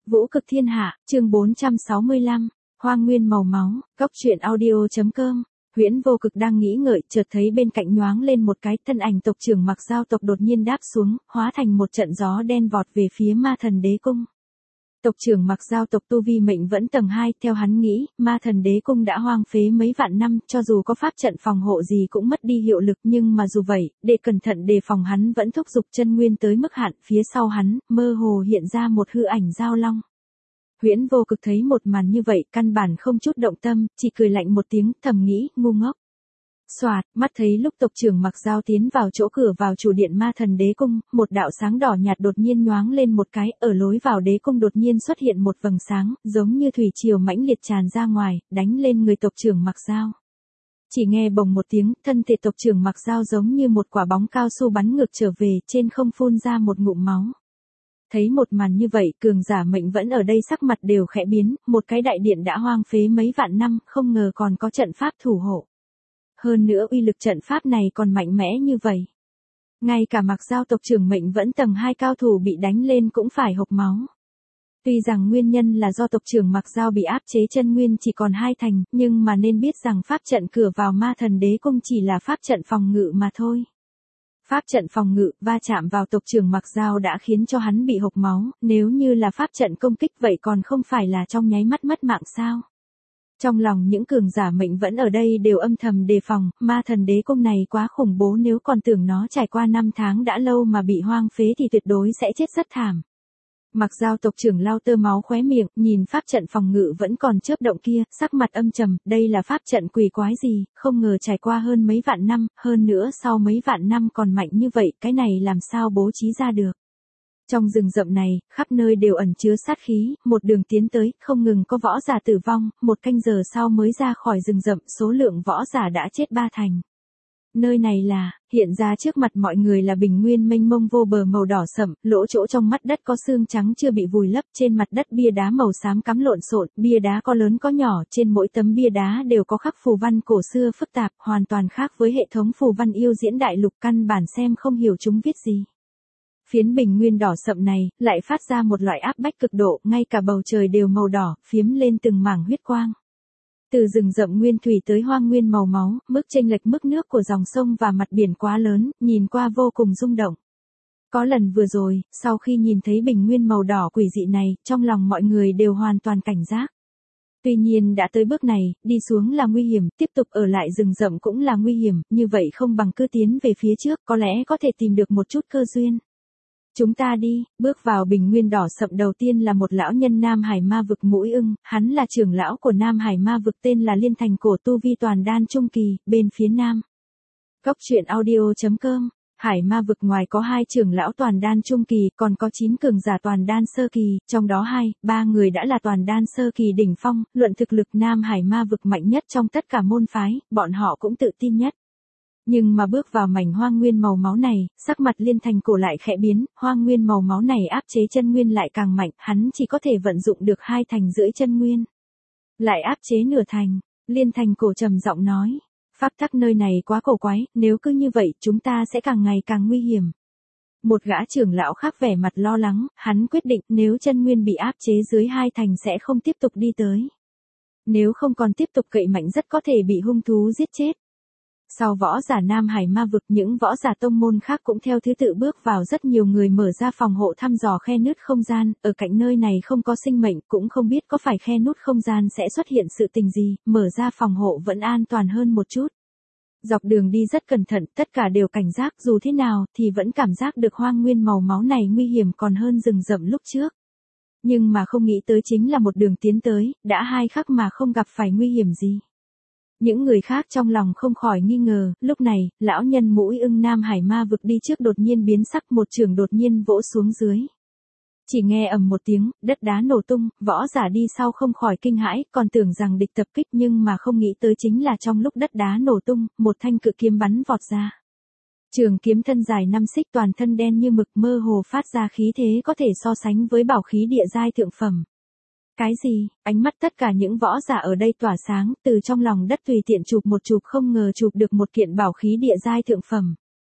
Vũ cực thiên hạ, chương 465, Hoang nguyên màu máu, góc truyện audio.com. Huyễn Vô Cực đang nghĩ ngợi, chợt thấy bên cạnh nhoáng lên một cái, thân ảnh tộc trưởng Mặc Dao tộc đột nhiên đáp xuống, hóa thành một trận gió đen vọt về phía Ma Thần Đế Cung. Tộc trưởng Mặc Dao tộc tu vi mệnh vẫn tầng 2, theo hắn nghĩ, Ma Thần Đế Cung đã hoang phế mấy vạn năm, cho dù có pháp trận phòng hộ gì cũng mất đi hiệu lực, nhưng mà dù vậy, để cẩn thận đề phòng hắn vẫn thúc giục chân nguyên tới mức hạn, phía sau hắn, mơ hồ hiện ra một hư ảnh Dao Long. Huyễn Vô Cực thấy một màn như vậy, căn bản không chút động tâm, chỉ cười lạnh một tiếng, thầm nghĩ, ngu ngốc. Soạt, mắt thấy lúc tộc trưởng Mặc Dao tiến vào chỗ cửa vào chủ điện Ma Thần Đế Cung, một đạo sáng đỏ nhạt đột nhiên nhoáng lên một cái, ở lối vào đế cung đột nhiên xuất hiện một vầng sáng, giống như thủy triều mãnh liệt tràn ra ngoài, đánh lên người tộc trưởng Mặc Dao. Chỉ nghe bồng một tiếng, thân thể tộc trưởng Mặc Dao giống như một quả bóng cao su bắn ngược trở về, trên không phun ra một ngụm máu. Thấy một màn như vậy, cường giả mệnh vẫn ở đây sắc mặt đều khẽ biến, một cái đại điện đã hoang phế mấy vạn năm, không ngờ còn có trận pháp thủ hộ. Hơn nữa uy lực trận pháp này còn mạnh mẽ như vậy. Ngay cả Mặc Dao tộc trưởng mệnh vẫn tầng 2 cao thủ bị đánh lên cũng phải hộc máu. Tuy rằng nguyên nhân là do tộc trưởng Mặc Dao bị áp chế chân nguyên chỉ còn 2 thành, nhưng mà nên biết rằng pháp trận cửa vào Ma Thần Đế Cung chỉ là pháp trận phòng ngự mà thôi. Pháp trận phòng ngự va chạm vào tộc trưởng Mặc Dao đã khiến cho hắn bị hộc máu, nếu như là pháp trận công kích vậy còn không phải là trong nháy mắt mất mạng sao? Trong lòng những cường giả mệnh vẫn ở đây đều âm thầm đề phòng, Ma Thần Đế Cung này quá khủng bố, nếu còn tưởng nó trải qua 5 tháng đã lâu mà bị hoang phế thì tuyệt đối sẽ chết rất thảm. Mặc Dao tộc trưởng lau tơ máu khóe miệng, nhìn pháp trận phòng ngự vẫn còn chớp động kia, sắc mặt âm trầm, đây là pháp trận quỷ quái gì, không ngờ trải qua hơn mấy vạn năm, hơn nữa sau mấy vạn năm còn mạnh như vậy, cái này làm sao bố trí ra được. Trong rừng rậm này, khắp nơi đều ẩn chứa sát khí, một đường tiến tới, không ngừng có võ giả tử vong, một canh giờ sau mới ra khỏi rừng rậm, số lượng võ giả đã chết 3 thành. Nơi này là, hiện ra trước mặt mọi người là bình nguyên mênh mông vô bờ màu đỏ sẫm, lỗ chỗ trong mắt đất có xương trắng chưa bị vùi lấp, trên mặt đất bia đá màu xám cắm lộn xộn, bia đá có lớn có nhỏ, trên mỗi tấm bia đá đều có khắc phù văn cổ xưa phức tạp, hoàn toàn khác với hệ thống phù văn yêu diễn đại lục, căn bản xem không hiểu chúng viết gì. Phiến bình nguyên đỏ sậm này, lại phát ra một loại áp bách cực độ, ngay cả bầu trời đều màu đỏ, phiếm lên từng mảng huyết quang. Từ rừng rậm nguyên thủy tới hoang nguyên màu máu, mức chênh lệch mức nước của dòng sông và mặt biển quá lớn, nhìn qua vô cùng rung động. Có lần vừa rồi, sau khi nhìn thấy bình nguyên màu đỏ quỷ dị này, trong lòng mọi người đều hoàn toàn cảnh giác. Tuy nhiên đã tới bước này, đi xuống là nguy hiểm, tiếp tục ở lại rừng rậm cũng là nguy hiểm, như vậy không bằng cứ tiến về phía trước, có lẽ có thể tìm được một chút cơ duyên. Chúng ta đi, bước vào bình nguyên đỏ sậm đầu tiên là một lão nhân Nam Hải Ma vực Mũi Ưng, hắn là trưởng lão của Nam Hải Ma vực tên là Liên Thành Cổ, tu vi toàn đan trung kỳ, bên phía nam. Góc truyện audio.com. Hải Ma vực ngoài có 2 trưởng lão toàn đan trung kỳ, còn có 9 cường giả toàn đan sơ kỳ, trong đó 3 người đã là toàn đan sơ kỳ đỉnh phong, luận thực lực Nam Hải Ma vực mạnh nhất trong tất cả môn phái, bọn họ cũng tự tin nhất. Nhưng mà bước vào mảnh hoang nguyên màu máu này, sắc mặt Liên Thành Cổ lại khẽ biến, hoang nguyên màu máu này áp chế chân nguyên lại càng mạnh, hắn chỉ có thể vận dụng được 2 thành rưỡi chân nguyên. Lại áp chế nửa thành, Liên Thành Cổ trầm giọng nói, pháp tắc nơi này quá cổ quái, nếu cứ như vậy chúng ta sẽ càng ngày càng nguy hiểm. Một gã trưởng lão khác vẻ mặt lo lắng, hắn quyết định nếu chân nguyên bị áp chế dưới 2 thành sẽ không tiếp tục đi tới. Nếu không còn tiếp tục cậy mạnh rất có thể bị hung thú giết chết. Sau võ giả Nam Hải Ma vực, những võ giả tông môn khác cũng theo thứ tự bước vào, rất nhiều người mở ra phòng hộ thăm dò khe nứt không gian, ở cạnh nơi này không có sinh mệnh, cũng không biết có phải khe nút không gian sẽ xuất hiện sự tình gì, mở ra phòng hộ vẫn an toàn hơn một chút. Dọc đường đi rất cẩn thận, tất cả đều cảnh giác, dù thế nào thì vẫn cảm giác được hoang nguyên màu máu này nguy hiểm còn hơn rừng rậm lúc trước. Nhưng mà không nghĩ tới chính là một đường tiến tới, đã 2 khắc mà không gặp phải nguy hiểm gì. Những người khác trong lòng không khỏi nghi ngờ, lúc này, lão nhân Mũi Ưng Nam Hải Ma vực đi trước đột nhiên biến sắc, một chưởng đột nhiên vỗ xuống dưới. Chỉ nghe ầm một tiếng, đất đá nổ tung, võ giả đi sau không khỏi kinh hãi, còn tưởng rằng địch tập kích nhưng mà không nghĩ tới chính là trong lúc đất đá nổ tung, một thanh cự kiếm bắn vọt ra. Trường kiếm thân dài 5 xích, toàn thân đen như mực, mơ hồ phát ra khí thế có thể so sánh với bảo khí địa giai thượng phẩm. Cái gì? Ánh mắt tất cả những võ giả ở đây tỏa sáng, từ trong lòng đất tùy tiện chụp một chụp, không ngờ chụp được một kiện bảo khí địa giai thượng phẩm.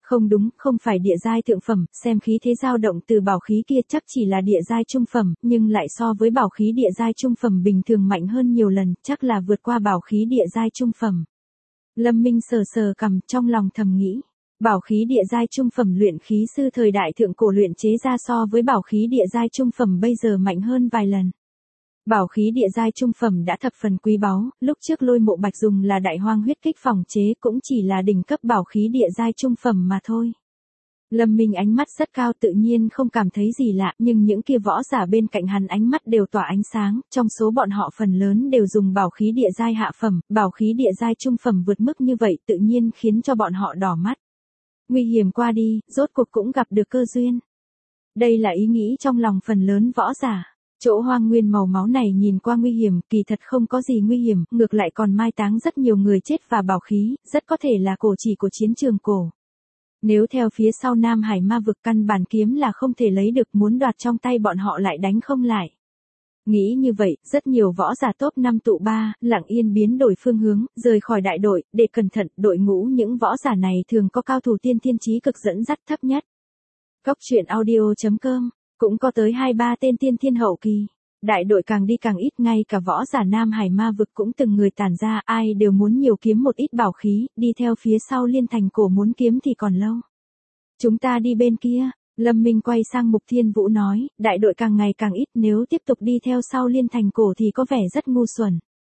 Không đúng, không phải địa giai thượng phẩm, xem khí thế dao động từ bảo khí kia chắc chỉ là địa giai trung phẩm, nhưng lại so với bảo khí địa giai trung phẩm bình thường mạnh hơn nhiều lần, chắc là vượt qua bảo khí địa giai trung phẩm. Lâm Minh sờ sờ cằm trong lòng thầm nghĩ. Bảo khí địa giai trung phẩm luyện khí sư thời đại thượng cổ luyện chế ra so với bảo khí địa giai trung phẩm bây giờ mạnh hơn vài lần. Bảo khí địa giai trung phẩm đã thập phần quý báu, lúc trước Lôi Mộ Bạch dùng là đại hoang huyết kích phòng chế cũng chỉ là đỉnh cấp bảo khí địa giai trung phẩm mà thôi. Lâm Minh ánh mắt rất cao tự nhiên không cảm thấy gì lạ, nhưng những kia võ giả bên cạnh hắn ánh mắt đều tỏa ánh sáng, trong số bọn họ phần lớn đều dùng bảo khí địa giai hạ phẩm, bảo khí địa giai trung phẩm vượt mức như vậy tự nhiên khiến cho bọn họ đỏ mắt. Nguy hiểm qua đi, rốt cuộc cũng gặp được cơ duyên. Đây là ý nghĩ trong lòng phần lớn võ giả. Chỗ hoang nguyên màu máu này nhìn qua nguy hiểm, kỳ thật không có gì nguy hiểm, ngược lại còn mai táng rất nhiều người chết và bảo khí, rất có thể là cổ chỉ của chiến trường cổ. Nếu theo phía sau Nam Hải ma vực căn bản kiếm là không thể lấy được, muốn đoạt trong tay bọn họ lại đánh không lại. Nghĩ như vậy, rất nhiều võ giả top 5 tụ 3, lặng yên biến đổi phương hướng, rời khỏi đại đội, để cẩn thận, đội ngũ những võ giả này thường có cao thủ tiên thiên chí cực dẫn dắt thấp nhất. Cốc truyện audio.com, cũng có tới 2-3 tên tiên thiên hậu kỳ. Đại đội càng đi càng ít, ngay cả võ giả Nam Hải ma vực cũng từng người tản ra, ai đều muốn nhiều kiếm một ít bảo khí, đi theo phía sau Liên Thành Cổ muốn kiếm thì còn lâu. Chúng ta đi bên kia. Lâm Minh quay sang Mục Thiên Vũ nói, đại đội càng ngày càng ít, nếu tiếp tục đi theo sau Liên Thành Cổ thì có vẻ rất ngu xuẩn.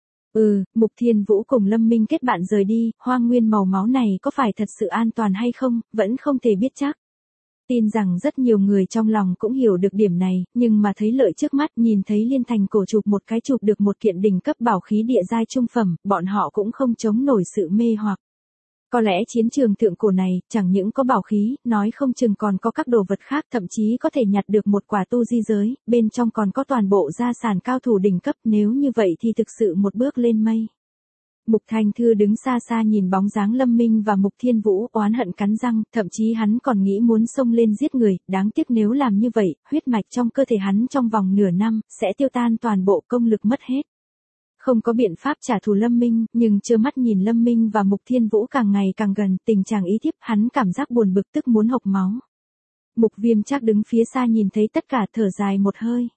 Mục Thiên Vũ cùng Lâm Minh kết bạn rời đi, hoang nguyên màu máu này có phải thật sự an toàn hay không, vẫn không thể biết chắc. Tin rằng rất nhiều người trong lòng cũng hiểu được điểm này, nhưng mà thấy lợi trước mắt, nhìn thấy Liên Thành Cổ chụp một cái chụp được một kiện đỉnh cấp bảo khí địa giai trung phẩm, bọn họ cũng không chống nổi sự mê hoặc. Có lẽ chiến trường thượng cổ này, chẳng những có bảo khí, nói không chừng còn có các đồ vật khác, thậm chí có thể nhặt được một quả tu di giới, bên trong còn có toàn bộ gia sản cao thủ đỉnh cấp, nếu như vậy thì thực sự một bước lên mây. Mục Thanh Thư đứng xa xa nhìn bóng dáng Lâm Minh và Mục Thiên Vũ, oán hận cắn răng, thậm chí hắn còn nghĩ muốn xông lên giết người, đáng tiếc nếu làm như vậy, huyết mạch trong cơ thể hắn trong vòng nửa năm, sẽ tiêu tan toàn bộ, công lực mất hết. Không có biện pháp trả thù Lâm Minh, nhưng trơ mắt nhìn Lâm Minh và Mục Thiên Vũ càng ngày càng gần, tình trạng ý thiếp, hắn cảm giác buồn bực tức muốn hộc máu. Mục Viêm Trác đứng phía xa nhìn thấy tất cả thở dài một hơi.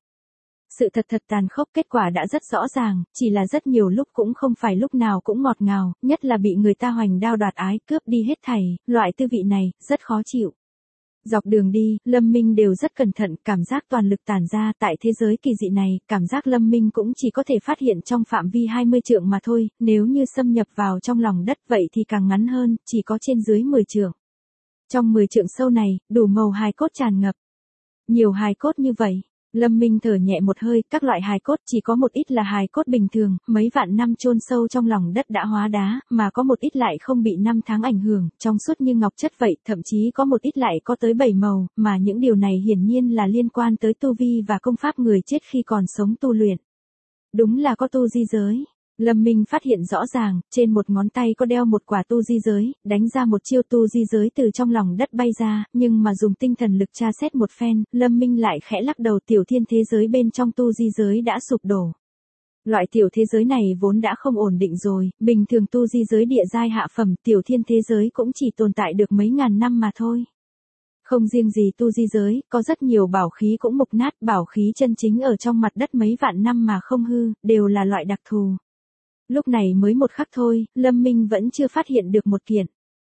Sự thật tàn khốc, kết quả đã rất rõ ràng, chỉ là rất nhiều lúc cũng không phải lúc nào cũng ngọt ngào, nhất là bị người ta hoành đao đoạt ái, cướp đi hết thảy, loại tư vị này, rất khó chịu. Dọc đường đi, Lâm Minh đều rất cẩn thận, cảm giác toàn lực tản ra, tại thế giới kỳ dị này, cảm giác Lâm Minh cũng chỉ có thể phát hiện trong phạm vi 20 trượng mà thôi, nếu như xâm nhập vào trong lòng đất vậy thì càng ngắn hơn, chỉ có trên dưới 10 trượng. Trong 10 trượng sâu này, đủ màu hài cốt tràn ngập. Nhiều hài cốt như vậy. Lâm Minh thở nhẹ một hơi, các loại hài cốt chỉ có một ít là hài cốt bình thường, mấy vạn năm chôn sâu trong lòng đất đã hóa đá, mà có một ít lại không bị năm tháng ảnh hưởng, trong suốt như ngọc chất vậy, thậm chí có một ít lại có tới 7 màu, mà những điều này hiển nhiên là liên quan tới tu vi và công pháp người chết khi còn sống tu luyện. Đúng là có tu di giới. Lâm Minh phát hiện rõ ràng, trên một ngón tay có đeo một quả tu di giới, đánh ra một chiêu tu di giới từ trong lòng đất bay ra, nhưng mà dùng tinh thần lực tra xét một phen, Lâm Minh lại khẽ lắc đầu, tiểu thiên thế giới bên trong tu di giới đã sụp đổ. Loại tiểu thế giới này vốn đã không ổn định rồi, bình thường tu di giới địa giai hạ phẩm, tiểu thiên thế giới cũng chỉ tồn tại được mấy ngàn năm mà thôi. Không riêng gì tu di giới, có rất nhiều bảo khí cũng mục nát, bảo khí chân chính ở trong mặt đất mấy vạn năm mà không hư, đều là loại đặc thù. Lúc này mới một khắc thôi, Lâm Minh vẫn chưa phát hiện được một kiện.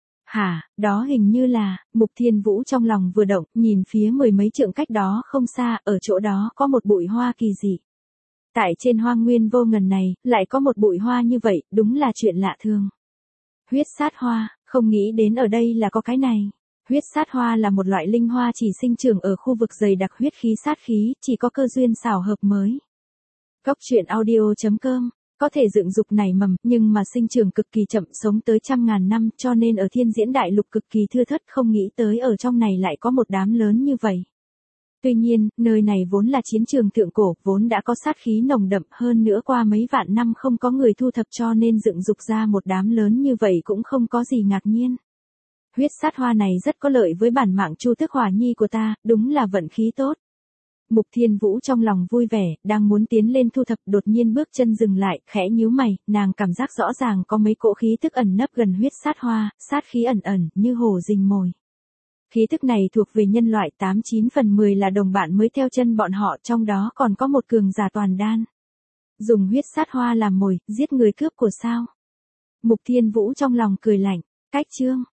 Hả, đó hình như là, Mục Thiên Vũ trong lòng vừa động, nhìn phía mười mấy trượng cách đó không xa, ở chỗ đó có một bụi hoa kỳ dị. Tại trên hoang nguyên vô ngần này, lại có một bụi hoa như vậy, đúng là chuyện lạ thường. Huyết sát hoa, không nghĩ đến ở đây là có cái này. Huyết sát hoa là một loại linh hoa chỉ sinh trưởng ở khu vực dày đặc huyết khí sát khí, chỉ có cơ duyên xảo hợp mới. Cốc truyện audio.com. Có thể dựng dục nảy mầm, nhưng mà sinh trưởng cực kỳ chậm, sống tới trăm ngàn năm, cho nên ở thiên diễn đại lục cực kỳ thưa thớt, không nghĩ tới ở trong này lại có một đám lớn như vậy. Tuy nhiên, nơi này vốn là chiến trường thượng cổ, vốn đã có sát khí nồng đậm, hơn nữa qua mấy vạn năm không có người thu thập cho nên dựng dục ra một đám lớn như vậy cũng không có gì ngạc nhiên. Huyết sát hoa này rất có lợi với bản mạng Chu Tước Hỏa Nhi của ta, đúng là vận khí tốt. Mục Thiên Vũ trong lòng vui vẻ, đang muốn tiến lên thu thập, đột nhiên bước chân dừng lại, khẽ nhíu mày, nàng cảm giác rõ ràng có mấy cỗ khí tức ẩn nấp gần huyết sát hoa, sát khí ẩn ẩn, như hổ rình mồi. Khí tức này thuộc về nhân loại 89 phần 10 là đồng bạn mới theo chân bọn họ, trong đó còn có một cường giả toàn đan. Dùng huyết sát hoa làm mồi, giết người cướp của sao? Mục Thiên Vũ trong lòng cười lạnh, cách chương.